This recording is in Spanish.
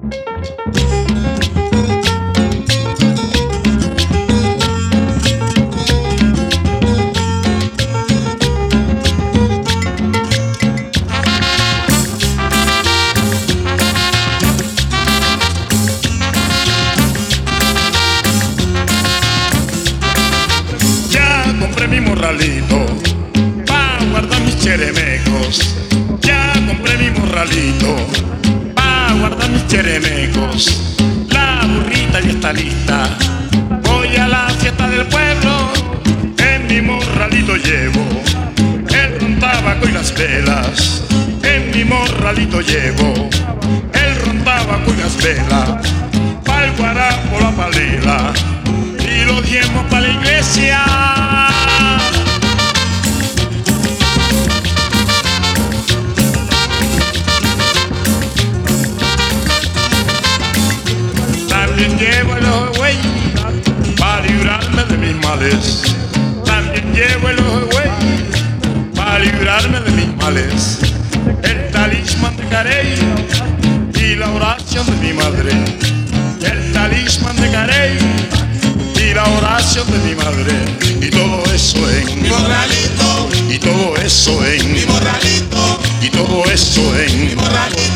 Mi morralito pa' guardar mis cheremecos. Ya compré mi morralito pa' guardar mis cheremecos. La burrita ya está lista, voy a la fiesta del pueblo. En mi morralito llevo el ron, tabaco y las velas. En mi morralito llevo el ron, tabaco y las velas. Pa'l guarapo la palela y los diezmos pa' la iglesia. También llevo el ojo de buey para librarme de mis males. También llevo el ojo de buey para librarme de mis males. El talismán de Carey y la oración de mi madre. El talismán de Carey y la oración de mi madre. Y todo eso en mi morralito. Y todo eso en mi morralito. Y todo eso en mi morralito.